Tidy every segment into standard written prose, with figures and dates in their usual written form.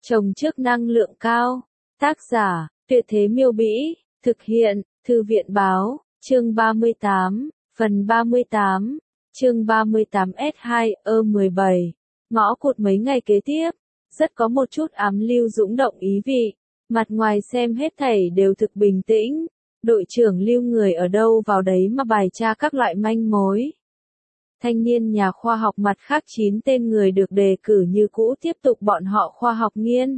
Trồng trước năng lượng cao. Tác giả, Tuyệt Thế Miêu Bĩ. Thực hiện, Thư viện Báo. Chương 38. Phần 38. Chương 38 S2E17. Ngõ cụt mấy ngày kế tiếp. Rất có một chút ám lưu dũng động ý vị. Mặt ngoài xem hết thảy đều thực bình tĩnh. Đội trưởng lưu người ở đâu vào đấy mà bài tra các loại manh mối. Thanh niên nhà khoa học mặt khác 9 tên người được đề cử như cũ tiếp tục bọn họ khoa học nghiên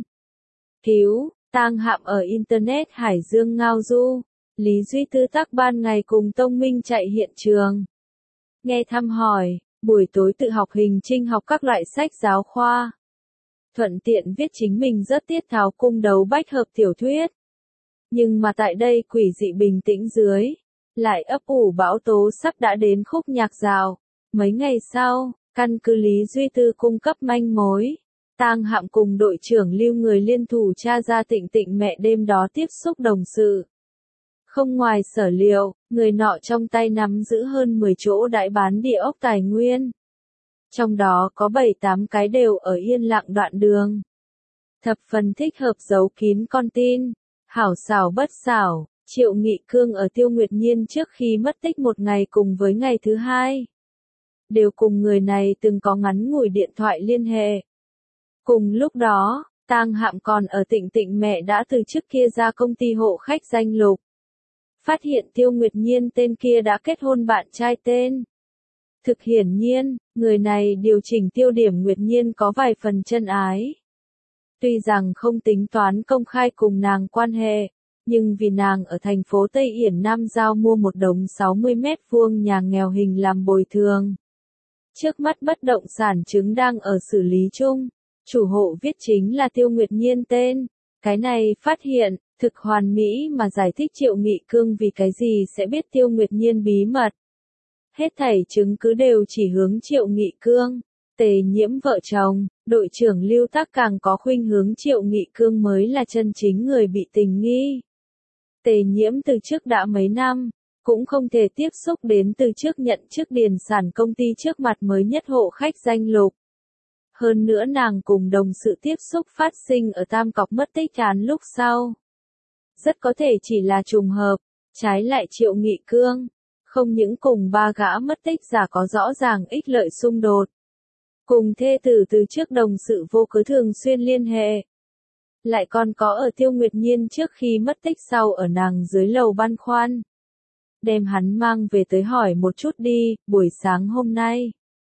cứu, tang hạm ở Internet Hải Dương ngao du. Lý Duy Tư tác ban ngày cùng Tông Minh chạy hiện trường. Nghe thăm hỏi, buổi tối tự học hình trinh học các loại sách giáo khoa. Thuận tiện viết chính mình rất tiết tháo cung đấu bách hợp tiểu thuyết. Nhưng mà tại đây quỷ dị bình tĩnh dưới, lại ấp ủ bão tố sắp đã đến khúc nhạc rào. Mấy ngày sau, căn cứ Lý Duy Tư cung cấp manh mối, tang hạm cùng đội trưởng lưu người liên thủ tra ra Tịnh Tịnh mẹ đêm đó tiếp xúc đồng sự. Không ngoài sở liệu, người nọ trong tay nắm giữ hơn 10 chỗ đãi bán địa ốc tài nguyên. Trong đó có 7-8 cái đều ở yên lặng đoạn đường. Thập phần thích hợp giấu kín con tin. Hảo xảo bất xảo, Triệu Nghị Cương ở Tiêu Nguyệt Nhiên trước khi mất tích một ngày cùng với ngày thứ hai. Đều cùng người này từng có ngắn ngủi điện thoại liên hệ. Cùng lúc đó, tang hạm còn ở Tịnh Tịnh mẹ đã từ trước kia ra công ty hộ khách danh lục. Phát hiện Tiêu Nguyệt Nhiên tên kia đã kết hôn bạn trai tên. Thực hiển nhiên, người này điều chỉnh tiêu điểm Nguyệt Nhiên có vài phần chân ái. Tuy rằng không tính toán công khai cùng nàng quan hệ, nhưng vì nàng ở thành phố Tây Yển Nam Giao mua một đống 60 mét vuông nhà nghèo hình làm bồi thường. Trước mắt bất động sản chứng đang ở xử lý chung, chủ hộ viết chính là Tiêu Nguyệt Nhiên tên. Cái này phát hiện, thực hoàn mỹ mà giải thích Triệu Nghị Cương vì cái gì sẽ biết Tiêu Nguyệt Nhiên bí mật. Hết thảy chứng cứ đều chỉ hướng Triệu Nghị Cương. Tề Nhiễm vợ chồng, đội trưởng Lưu Tác càng có khuynh hướng Triệu Nghị Cương mới là chân chính người bị tình nghi. Tề Nhiễm từ trước đã mấy năm, cũng không thể tiếp xúc đến từ trước nhận chức điền sản công ty trước mặt mới nhất hộ khách danh lục. Hơn nữa nàng cùng đồng sự tiếp xúc phát sinh ở Tam Cọc mất tích án lúc sau. Rất có thể chỉ là trùng hợp, trái lại Triệu Nghị Cương, không những cùng ba gã mất tích giả có rõ ràng ích lợi xung đột. Cùng thê tử từ trước đồng sự vô cớ thường xuyên liên hệ. Lại còn có ở Tiêu Nguyệt Nhiên trước khi mất tích sau ở nàng dưới lầu băn khoăn. Đem hắn mang về tới hỏi một chút đi, buổi sáng hôm nay.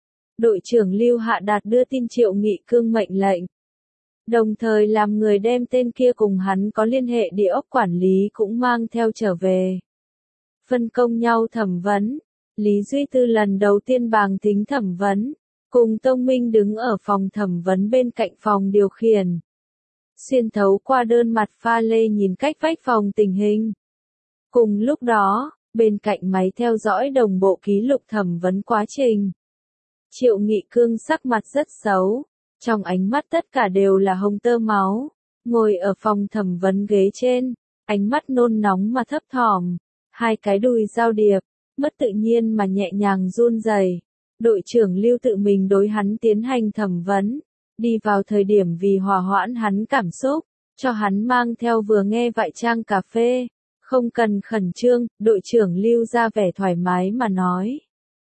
Đội trưởng Lưu Hạ Đạt đưa tin Triệu Nghị Cương mệnh lệnh. Đồng thời làm người đem tên kia cùng hắn có liên hệ địa ốc quản lý cũng mang theo trở về. Phân công nhau thẩm vấn. Lý Duy Tư lần đầu tiên bàng tính thẩm vấn. Cùng Tông Minh đứng ở phòng thẩm vấn bên cạnh phòng điều khiển. Xuyên thấu qua đơn mặt pha lê nhìn cách vách phòng tình hình. Cùng lúc đó, bên cạnh máy theo dõi đồng bộ ký lục thẩm vấn quá trình. Triệu Nghị Cương sắc mặt rất xấu, trong ánh mắt tất cả đều là hồng tơ máu, ngồi ở phòng thẩm vấn ghế trên, ánh mắt nôn nóng mà thấp thỏm, hai cái đùi giao điệp, mất tự nhiên mà nhẹ nhàng run rẩy. Đội trưởng Lưu tự mình đối hắn tiến hành thẩm vấn, đi vào thời điểm vì hòa hoãn hắn cảm xúc, cho hắn mang theo vừa nghe vại trang cà phê, không cần khẩn trương, đội trưởng Lưu ra vẻ thoải mái mà nói.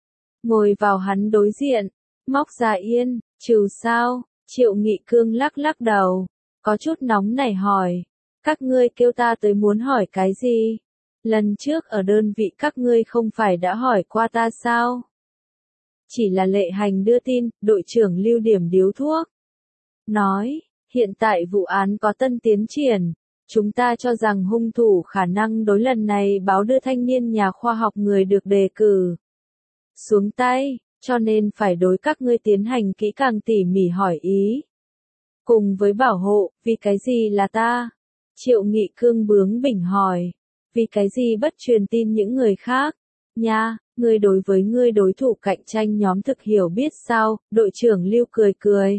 Ngồi vào hắn đối diện, móc ra yên, trừ sao, Triệu Nghị Cương lắc lắc đầu, có chút nóng nảy hỏi, các ngươi kêu ta tới muốn hỏi cái gì? Lần trước ở đơn vị các ngươi không phải đã hỏi qua ta sao? Chỉ là lệ hành đưa tin, đội trưởng Lưu điểm điếu thuốc. Nói, hiện tại vụ án có tân tiến triển, chúng ta cho rằng hung thủ khả năng đối lần này báo đưa thanh niên nhà khoa học người được đề cử xuống tay, cho nên phải đối các ngươi tiến hành kỹ càng tỉ mỉ hỏi ý. Cùng với bảo hộ, vì cái gì là ta? Triệu Nghị Cương bướng bỉnh hỏi, vì cái gì bất truyền tin những người khác? Nha, ngươi đối với ngươi đối thủ cạnh tranh nhóm thực hiểu biết sao? Đội trưởng Lưu cười cười.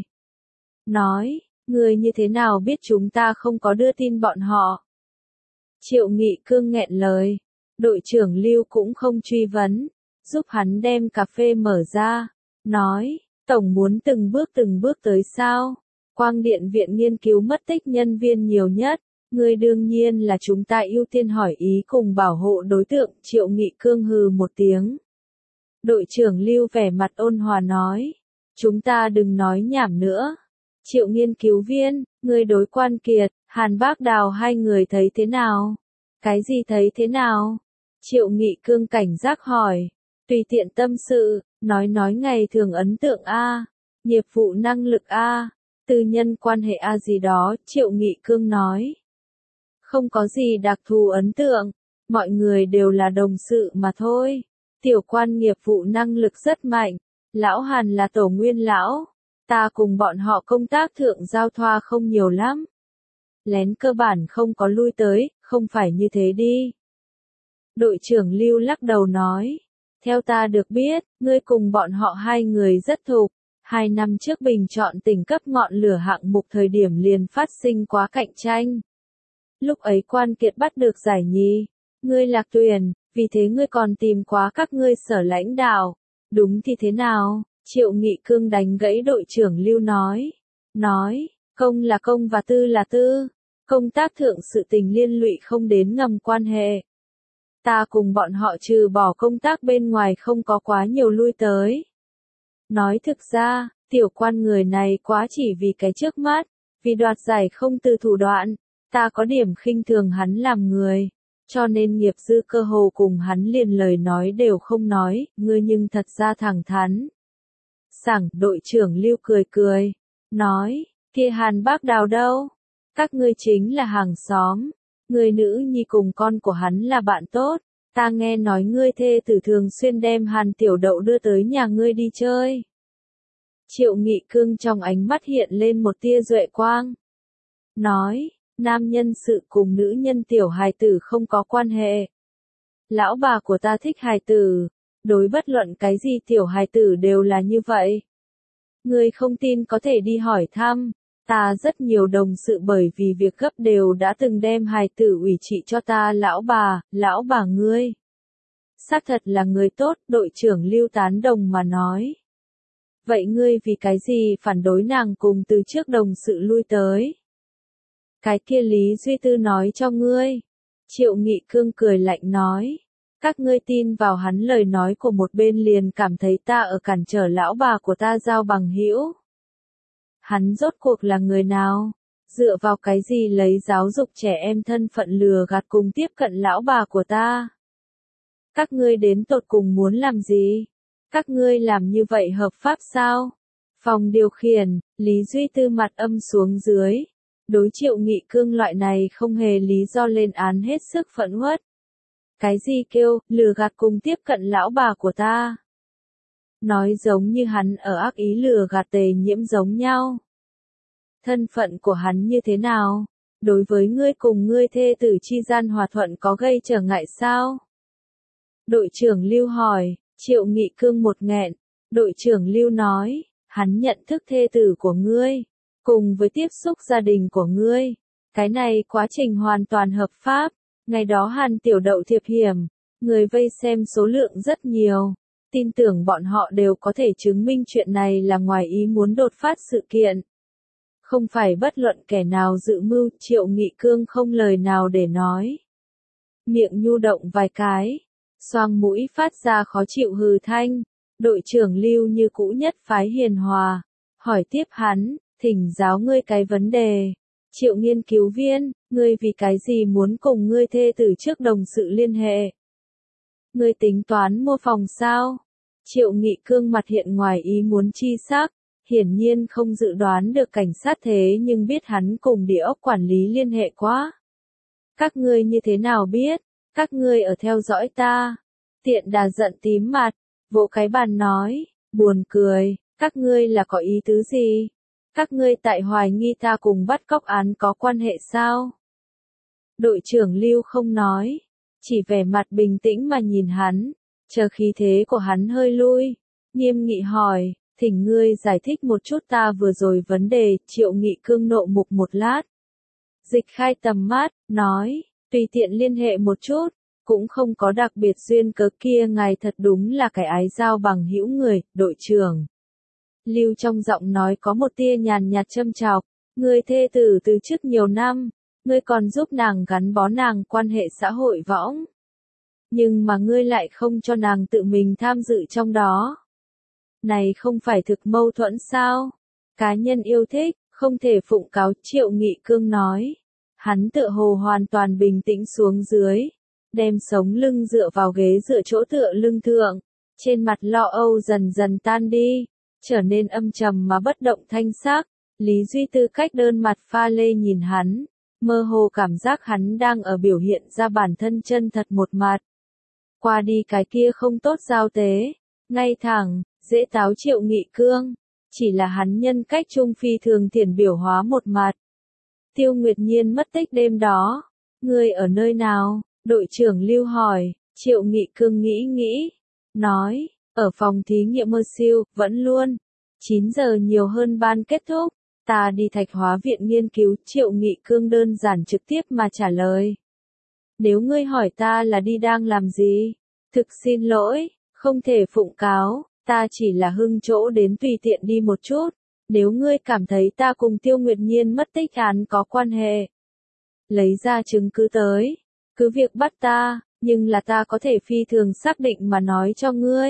Nói, ngươi như thế nào biết chúng ta không có đưa tin bọn họ? Triệu Nghị Cương nghẹn lời. Đội trưởng Lưu cũng không truy vấn, giúp hắn đem cà phê mở ra. Nói, tổng muốn từng bước tới sao? Quang Điện Viện nghiên cứu mất tích nhân viên nhiều nhất. Ngươi đương nhiên là chúng ta ưu tiên hỏi ý cùng bảo hộ đối tượng, Triệu Nghị Cương hừ một tiếng. Đội trưởng Lưu vẻ mặt ôn hòa nói. Chúng ta đừng nói nhảm nữa. Triệu nghiên cứu viên, ngươi đối Quan Kiệt, Hàn Bác Đào hai người thấy thế nào? Cái gì thấy thế nào? Triệu Nghị Cương cảnh giác hỏi. Tùy tiện tâm sự, nói ngày thường ấn tượng A, nghiệp vụ năng lực A, tư nhân quan hệ A gì đó, Triệu Nghị Cương nói. Không có gì đặc thù ấn tượng, mọi người đều là đồng sự mà thôi. Tiểu Quan nghiệp vụ năng lực rất mạnh, lão Hàn là tổ nguyên lão, ta cùng bọn họ công tác thượng giao thoa không nhiều lắm. Lén cơ bản không có lui tới, không phải như thế đi. Đội trưởng Lưu lắc đầu nói. Theo ta được biết, ngươi cùng bọn họ hai người rất thục. 2 năm trước bình chọn tỉnh cấp ngọn lửa hạng mục thời điểm liền phát sinh quá cạnh tranh. Lúc ấy Quan Kiệt bắt được giải nhì. Ngươi lạc tuyển, vì thế ngươi còn tìm quá các ngươi sở lãnh đạo. Đúng thì thế nào? Triệu Nghị Cương đánh gãy đội trưởng Lưu nói. Nói, công là công và tư là tư. Công tác thượng sự tình liên lụy không đến ngầm quan hệ. Ta cùng bọn họ trừ bỏ công tác bên ngoài không có quá nhiều lui tới. Nói thực ra, Tiểu Quan người này quá chỉ vì cái trước mắt, vì đoạt giải không từ thủ đoạn, ta có điểm khinh thường hắn làm người, cho nên nghiệp dư cơ hồ cùng hắn liền lời nói đều không nói, ngươi nhưng thật ra thẳng thắn. Sảng, đội trưởng Lưu cười, nói, kia Hàn Bác Đào đâu? Các ngươi chính là hàng xóm. Người nữ nhi cùng con của hắn là bạn tốt, ta nghe nói ngươi thê tử thường xuyên đem Hàn Tiểu Đậu đưa tới nhà ngươi đi chơi. Triệu Nghị Cương trong ánh mắt hiện lên một tia duệ quang. Nói, nam nhân sự cùng nữ nhân tiểu hài tử không có quan hệ. Lão bà của ta thích hài tử, đối bất luận cái gì tiểu hài tử đều là như vậy. Ngươi không tin có thể đi hỏi thăm. Ta rất nhiều đồng sự bởi vì việc gấp đều đã từng đem hài tử ủy trị cho ta lão bà ngươi. Xác thật là người tốt, đội trưởng Lưu tán đồng mà nói. Vậy ngươi vì cái gì phản đối nàng cùng từ trước đồng sự lui tới? Cái kia Lý Duy Tư nói cho ngươi. Triệu Nghị Cương cười lạnh nói. Các ngươi tin vào hắn lời nói của một bên liền cảm thấy ta ở cản trở lão bà của ta giao bằng hữu. Hắn rốt cuộc là người nào? Dựa vào cái gì lấy giáo dục trẻ em thân phận lừa gạt cùng tiếp cận lão bà của ta? Các ngươi đến tột cùng muốn làm gì? Các ngươi làm như vậy hợp pháp sao? Phòng điều khiển, Lý Duy Tư mặt âm xuống dưới. Đối Triệu Nghị Cương loại này không hề lý do lên án hết sức phẫn uất. Cái gì kêu, lừa gạt cùng tiếp cận lão bà của ta? Nói giống như hắn ở ác ý lừa gạt Tề Nhiễm giống nhau. Thân phận của hắn như thế nào? Đối với ngươi cùng ngươi thê tử chi gian hòa thuận có gây trở ngại sao? Đội trưởng Lưu hỏi, Triệu Nghị Cương một nghẹn. Đội trưởng Lưu nói, hắn nhận thức thê tử của ngươi, cùng với tiếp xúc gia đình của ngươi. Cái này quá trình hoàn toàn hợp pháp. Ngày đó Hàn Tiểu Đậu thiệp hiểm, người vây xem số lượng rất nhiều. Tin tưởng bọn họ đều có thể chứng minh chuyện này là ngoài ý muốn đột phát sự kiện. Không phải bất luận kẻ nào dự mưu, Triệu Nghị Cương không lời nào để nói. Miệng nhu động vài cái, xoang mũi phát ra khó chịu hừ thanh. Đội trưởng Lưu như cũ nhất phái hiền hòa, hỏi tiếp hắn, thỉnh giáo ngươi cái vấn đề. Triệu nghiên cứu viên, ngươi vì cái gì muốn cùng ngươi thê tử trước đồng sự liên hệ? Ngươi tính toán mua phòng sao? Triệu Nghị Cương mặt hiện ngoài ý muốn chi sắc, hiển nhiên không dự đoán được cảnh sát thế nhưng biết hắn cùng địa ốc quản lý liên hệ quá. Các ngươi như thế nào biết? Các ngươi ở theo dõi ta. Tiện Đà giận tím mặt, vỗ cái bàn nói, buồn cười, các ngươi là có ý tứ gì? Các ngươi tại hoài nghi ta cùng bắt cóc án có quan hệ sao? Đội trưởng Lưu không nói, chỉ vẻ mặt bình tĩnh mà nhìn hắn, chờ khí thế của hắn hơi lui, nghiêm nghị hỏi, thỉnh ngươi giải thích một chút ta vừa rồi vấn đề. Triệu Nghị Cương nộ mục một lát. Dịch khai tầm mắt, nói, tùy tiện liên hệ một chút, cũng không có đặc biệt duyên cớ kia, ngài thật đúng là cái ái giao bằng hữu người, đội trưởng. Lưu trong giọng nói có một tia nhàn nhạt châm chọc, người thê tử từ trước nhiều năm, ngươi còn giúp nàng gắn bó nàng quan hệ xã hội võng. Nhưng mà ngươi lại không cho nàng tự mình tham dự trong đó. Này không phải thực mâu thuẫn sao? Cá nhân yêu thích, không thể phụng cáo, Triệu Nghị Cương nói. Hắn tựa hồ hoàn toàn bình tĩnh xuống dưới, đem sống lưng dựa vào ghế dựa chỗ tựa lưng thượng, trên mặt lo âu dần dần tan đi, trở nên âm trầm mà bất động thanh sắc. Lý Duy Tư cách đơn mặt pha lê nhìn hắn, mơ hồ cảm giác hắn đang ở biểu hiện ra bản thân chân thật một mặt. Qua đi cái kia không tốt giao tế, ngay thẳng, dễ táo Triệu Nghị Cương, chỉ là hắn nhân cách trung phi thường thiển biểu hóa một mặt. Tiêu Nguyệt Nhiên mất tích đêm đó, ngươi ở nơi nào? Đội trưởng Lưu hỏi. Triệu Nghị Cương nghĩ, nói, ở phòng thí nghiệm mơ siêu, vẫn luôn. 9 giờ nhiều hơn ban kết thúc, ta đi Thạch Hóa viện nghiên cứu. Triệu Nghị Cương đơn giản trực tiếp mà trả lời. Nếu ngươi hỏi ta là đi đang làm gì, thực xin lỗi, không thể phụng cáo, ta chỉ là hưng chỗ đến tùy tiện đi một chút. Nếu ngươi cảm thấy ta cùng Tiêu Nguyệt Nhiên mất tích án có quan hệ, lấy ra chứng cứ tới, cứ việc bắt ta, nhưng là ta có thể phi thường xác định mà nói cho ngươi.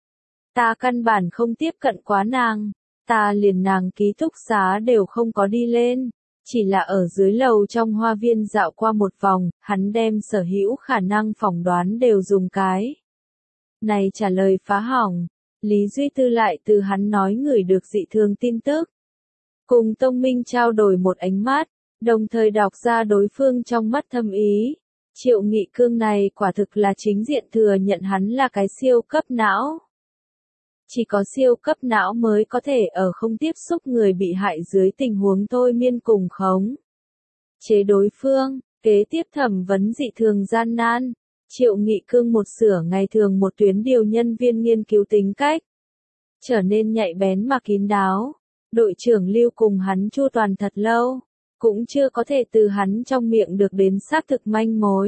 Ta căn bản không tiếp cận quá nàng, ta liền nàng ký túc xá đều không có đi lên, chỉ là ở dưới lầu trong hoa viên dạo qua một vòng, hắn đem sở hữu khả năng phỏng đoán đều dùng cái này trả lời phá hỏng. Lý Duy Tư lại từ hắn nói ngửi được dị thường tin tức. Cùng Tông Minh trao đổi một ánh mắt, đồng thời đọc ra đối phương trong mắt thâm ý. Triệu Nghị Cương này quả thực là chính diện thừa nhận hắn là cái siêu cấp não. Chỉ có siêu cấp não mới có thể ở không tiếp xúc người bị hại dưới tình huống thôi miên cùng khống chế đối phương. Kế tiếp thẩm vấn dị thường gian nan. Triệu Nghị Cương một sửa ngày thường một tuyến điều nhân viên nghiên cứu tính cách, trở nên nhạy bén mà kín đáo. Đội trưởng Lưu cùng hắn chu toàn thật lâu, cũng chưa có thể từ hắn trong miệng được đến xác thực manh mối.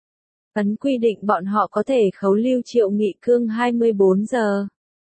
Ấn quy định bọn họ có thể khấu lưu Triệu Nghị Cương 24 giờ.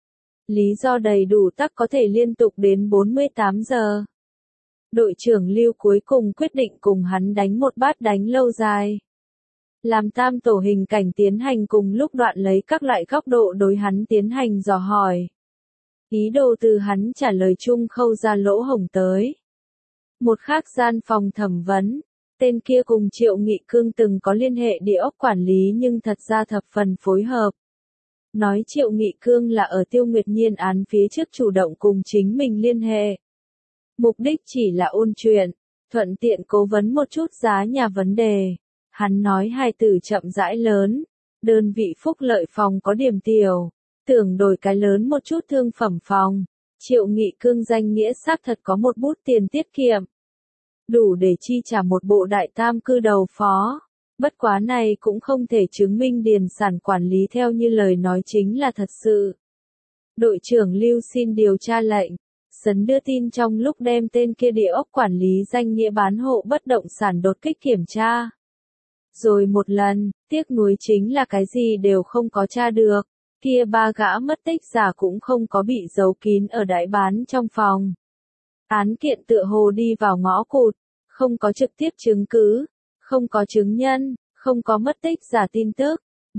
Lý do đầy đủ tắc có thể liên tục đến 48 giờ. Đội trưởng Lưu cuối cùng quyết định cùng hắn đánh một bát đánh lâu dài. Làm tam tổ hình cảnh tiến hành cùng lúc đoạn lấy các loại góc độ đối hắn tiến hành dò hỏi. Ý đồ từ hắn trả lời chung khâu ra lỗ hổng tới. Một khác gian phòng thẩm vấn, tên kia cùng Triệu Nghị Cương từng có liên hệ địa ốc quản lý nhưng thật ra thập phần phối hợp. Nói Triệu Nghị Cương là ở Tiêu Nguyệt Nhiên án phía trước chủ động cùng chính mình liên hệ. Mục đích chỉ là ôn chuyện, thuận tiện cố vấn một chút giá nhà vấn đề. Hắn nói hai từ chậm rãi lớn, đơn vị phúc lợi phòng có điểm tiểu, tưởng đổi cái lớn một chút thương phẩm phòng. Triệu Nghị Cương danh nghĩa xác thật có một bút tiền tiết kiệm, đủ để chi trả một bộ đại tam cư đầu phó. Bất quá này cũng không thể chứng minh điền sản quản lý theo như lời nói chính là thật sự. Đội trưởng Lưu xin điều tra lệnh, sấn đưa tin trong lúc đem tên kia địa ốc quản lý danh nghĩa bán hộ bất động sản đột kích kiểm tra. Rồi một lần, tiếc nuối chính là cái gì đều không có tra được, kia ba gã mất tích giả cũng không có bị giấu kín ở đại bán trong phòng. Án kiện tựa hồ đi vào ngõ cụt, không có trực tiếp chứng cứ, không có chứng nhân, không có mất tích giả tin tức.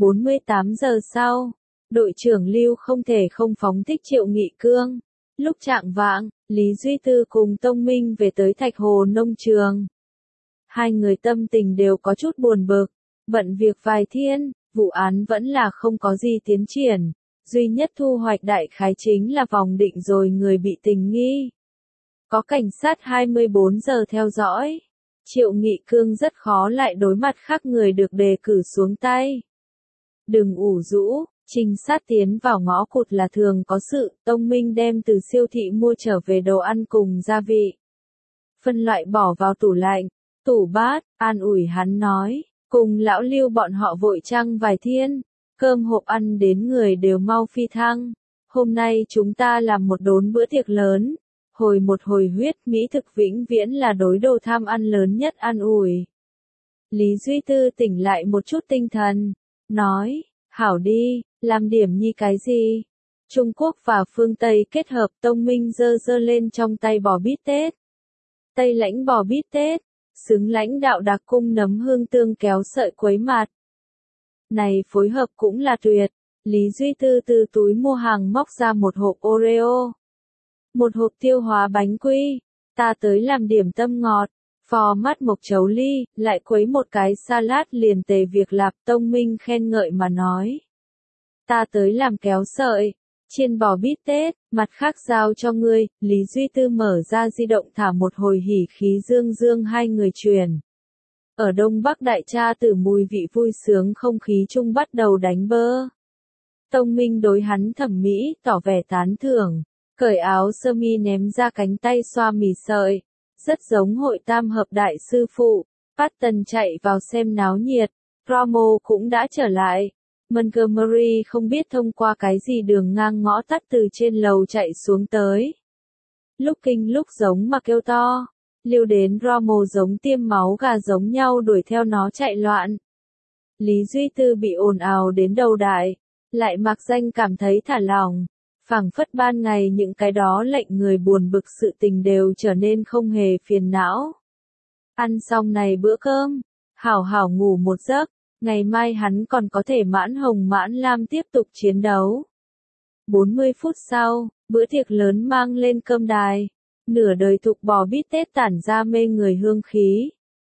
48 giờ sau, đội trưởng Lưu không thể không phóng thích Triệu Nghị Cương. Lúc chạng vạng, Lý Duy Tư cùng Tông Minh về tới Thạch Hồ nông trường. Hai người tâm tình đều có chút buồn bực, bận việc vài thiên, vụ án vẫn là không có gì tiến triển, duy nhất thu hoạch đại khái chính là vòng định rồi người bị tình nghi. Có cảnh sát 24 giờ theo dõi, Triệu Nghị Cương rất khó lại đối mặt khác người được đề cử xuống tay. Đừng ủ rũ, trinh sát tiến vào ngõ cụt là thường có sự. Tông Minh đem từ siêu thị mua trở về đồ ăn cùng gia vị, phân loại bỏ vào tủ lạnh, tủ bát, an ủi hắn nói, cùng lão Lưu bọn họ vội trăng vài thiên, cơm hộp ăn đến người đều mau phi thăng. Hôm nay chúng ta làm một đốn bữa tiệc lớn, hồi một hồi huyết, mỹ thực vĩnh viễn là đối đồ tham ăn lớn nhất an ủi. Lý Duy Tư tỉnh lại một chút tinh thần, nói, hảo đi, làm điểm nhi cái gì? Trung Quốc và phương Tây kết hợp, Tông Minh giơ giơ lên trong tay bò bít tết. Tây lãnh bò bít tết, xứng lãnh đạo đặc cung nấm hương tương kéo sợi quấy mặt. Này phối hợp cũng là tuyệt. Lý Duy Tư từ túi mua hàng móc ra một hộp Oreo. Một hộp tiêu hóa bánh quy. Ta tới làm điểm tâm ngọt. Phò mắt Mộc Chấu Ly, lại quấy một cái salad liền tề việc lạp. Tông Minh khen ngợi mà nói. Ta tới làm kéo sợi. Chiên bò bít tết, mặt khác giao cho ngươi. Lý Duy Tư mở ra di động thả một hồi hỉ khí dương dương hai người truyền. Ở Đông Bắc Đại Tra từ mùi vị vui sướng không khí chung bắt đầu đánh bơ. Tông Minh đối hắn thẩm mỹ, tỏ vẻ tán thưởng. Cởi áo sơ mi ném ra cánh tay xoa mì sợi. Rất giống hội tam hợp đại sư phụ. Patton chạy vào xem náo nhiệt. Promo cũng đã trở lại. Montgomery không biết thông qua cái gì đường ngang ngõ tắt từ trên lầu chạy xuống tới. Lúc kinh lúc giống mà kêu to. Liêu đến Rommel giống tiêm máu gà giống nhau đuổi theo nó chạy loạn. Lý Duy Tư bị ồn ào đến đầu đại. Lại mặc danh cảm thấy thả lỏng. Phảng phất ban ngày những cái đó lệnh người buồn bực sự tình đều trở nên không hề phiền não. Ăn xong này bữa cơm. Hảo hảo ngủ một giấc. Ngày mai hắn còn có thể mãn hồng mãn lam tiếp tục chiến đấu. 40 phút sau, bữa tiệc lớn mang lên cơm đài. Nửa đời thục bò bít tết tản ra mê người hương khí.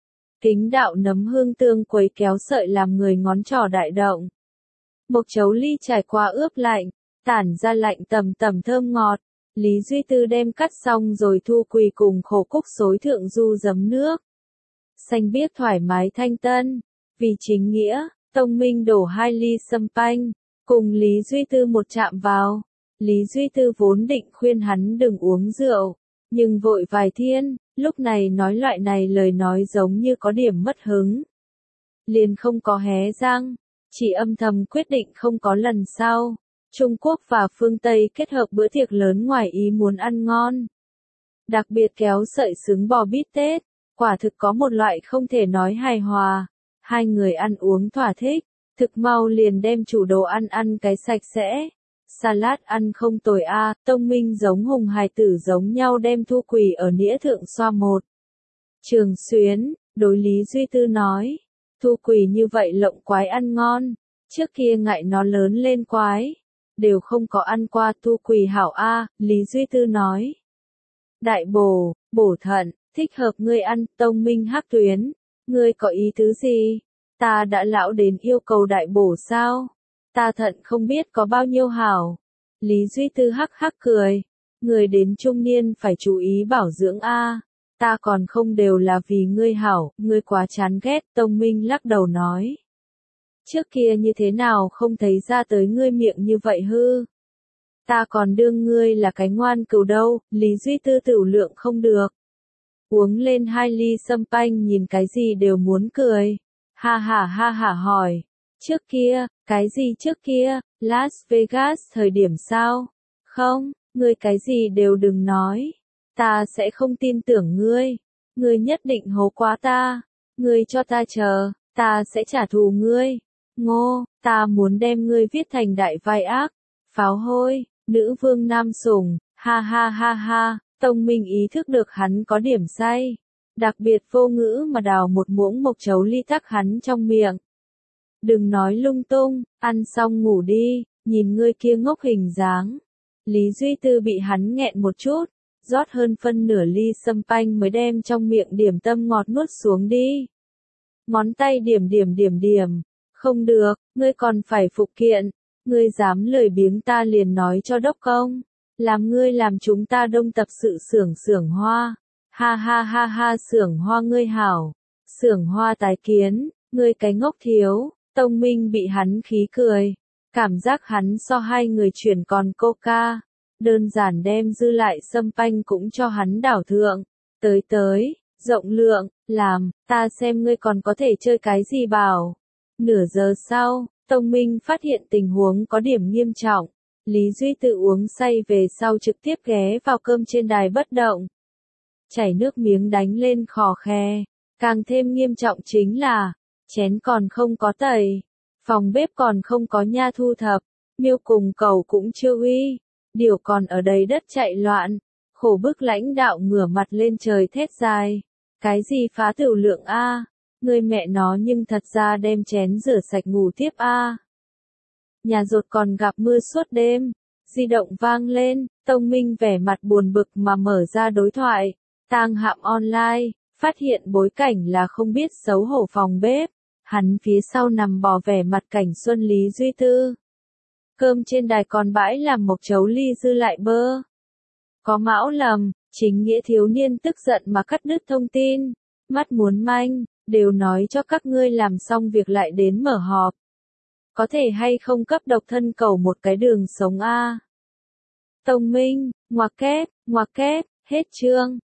Kính đạo nấm hương tương quấy kéo sợi làm người ngón trỏ đại động. Mộc Chấu Ly trải qua ướp lạnh, tản ra lạnh tầm tầm thơm ngọt. Lý Duy Tư đem cắt xong rồi thu quỳ cùng khổ cúc xối thượng du giấm nước. Xanh biếc thoải mái thanh tân. Vì chính nghĩa, Tông Minh đổ 2 ly sâm panh, cùng Lý Duy Tư một chạm vào. Lý Duy Tư vốn định khuyên hắn đừng uống rượu, nhưng vội vài thiên, lúc này nói loại này lời nói giống như có điểm mất hứng. Liền không có hé răng, chỉ âm thầm quyết định không có lần sau. Trung Quốc và phương Tây kết hợp bữa tiệc lớn ngoài ý muốn ăn ngon. Đặc biệt kéo sợi xứng bò bít tết, quả thực có một loại không thể nói hài hòa. Hai người ăn uống thỏa thích, thực mau liền đem chủ đồ ăn cái sạch sẽ. Salad ăn không tồi a. Tông Minh giống hùng hài tử giống nhau đem thu quỳ ở nĩa thượng xoa một. Trường Xuyến, đối Lý Duy Tư nói, thu quỳ như vậy lộng quái ăn ngon, trước kia ngại nó lớn lên quái, đều không có ăn qua thu quỳ hảo a. Lý Duy Tư nói. Đại bổ, bổ thận, thích hợp ngươi ăn. Tông Minh hắc tuyến. Ngươi có ý tứ gì? Ta đã lão đến yêu cầu đại bổ sao? Ta thận không biết có bao nhiêu hảo. Lý Duy Tư hắc hắc cười. Người đến trung niên phải chú ý bảo dưỡng a. Ta còn không đều là vì ngươi hảo, ngươi quá chán ghét. Tông Minh lắc đầu nói. Trước kia như thế nào không thấy ra tới ngươi miệng như vậy hư? Ta còn đương ngươi là cái ngoan cừu đâu. Lý Duy Tư tửu lượng không được. Uống lên 2 ly sâm panh nhìn cái gì đều muốn cười. Ha ha hỏi. Trước kia, cái gì trước kia, Las Vegas thời điểm sao? Không, ngươi cái gì đều đừng nói. Ta sẽ không tin tưởng ngươi. Ngươi nhất định hố quá ta. Ngươi cho ta chờ, ta sẽ trả thù ngươi. Ngô, ta muốn đem ngươi viết thành đại vai ác. Pháo hôi, nữ vương nam sủng, ha ha. Tông Minh ý thức được hắn có điểm say. Đặc biệt vô ngữ mà đào một muỗng Mộc Chấu Ly tắc hắn trong miệng. Đừng nói lung tung, ăn xong ngủ đi, nhìn ngươi kia ngốc hình dáng. Lý Duy Tư bị hắn nghẹn một chút, rót hơn phân nửa ly sâm panh mới đem trong miệng điểm tâm ngọt nuốt xuống đi. Ngón tay điểm. Không được, ngươi còn phải phục kiện. Ngươi dám lười biếng ta liền nói cho đốc công. Làm ngươi làm chúng ta đông tập sự xưởng hoa. Ha ha, xưởng hoa ngươi hảo. Xưởng hoa tái kiến, ngươi cái ngốc thiếu. Tông Minh bị hắn khí cười. Cảm giác hắn so hai người chuyển còn coca. Đơn giản đem dư lại sâm panh cũng cho hắn đảo thượng. Tới, rộng lượng, làm, ta xem ngươi còn có thể chơi cái gì bảo. Nửa giờ sau, Tông Minh phát hiện tình huống có điểm nghiêm trọng. Lý Duy Tự uống say về sau trực tiếp ghé vào cơm trên đài bất động. Chảy nước miếng đánh lên khò khe. Càng thêm nghiêm trọng chính là, chén còn không có tẩy. Phòng bếp còn không có nha thu thập. Miêu cùng cẩu cũng chưa uy, điều còn ở đầy đất chạy loạn, khổ bức lãnh đạo ngửa mặt lên trời thét dài. Cái gì phá tiểu lượng a? Người mẹ nó nhưng thật ra đem chén rửa sạch ngủ tiếp a. Nhà rột còn gặp mưa suốt đêm, di động vang lên, Tông Minh vẻ mặt buồn bực mà mở ra đối thoại, tang hạm online, phát hiện bối cảnh là không biết xấu hổ phòng bếp, hắn phía sau nằm bò vẻ mặt cảnh Xuân Lý Duy Tư. Cơm trên đài còn bãi làm một chấu ly dư lại bơ. Có mão lầm, chính nghĩa thiếu niên tức giận mà cắt đứt thông tin, mắt muốn manh, đều nói cho các ngươi làm xong việc lại đến mở họp. Có thể hay không cấp độc thân cầu một cái đường sống a? Tông Minh, ngoặc kép, hết chương.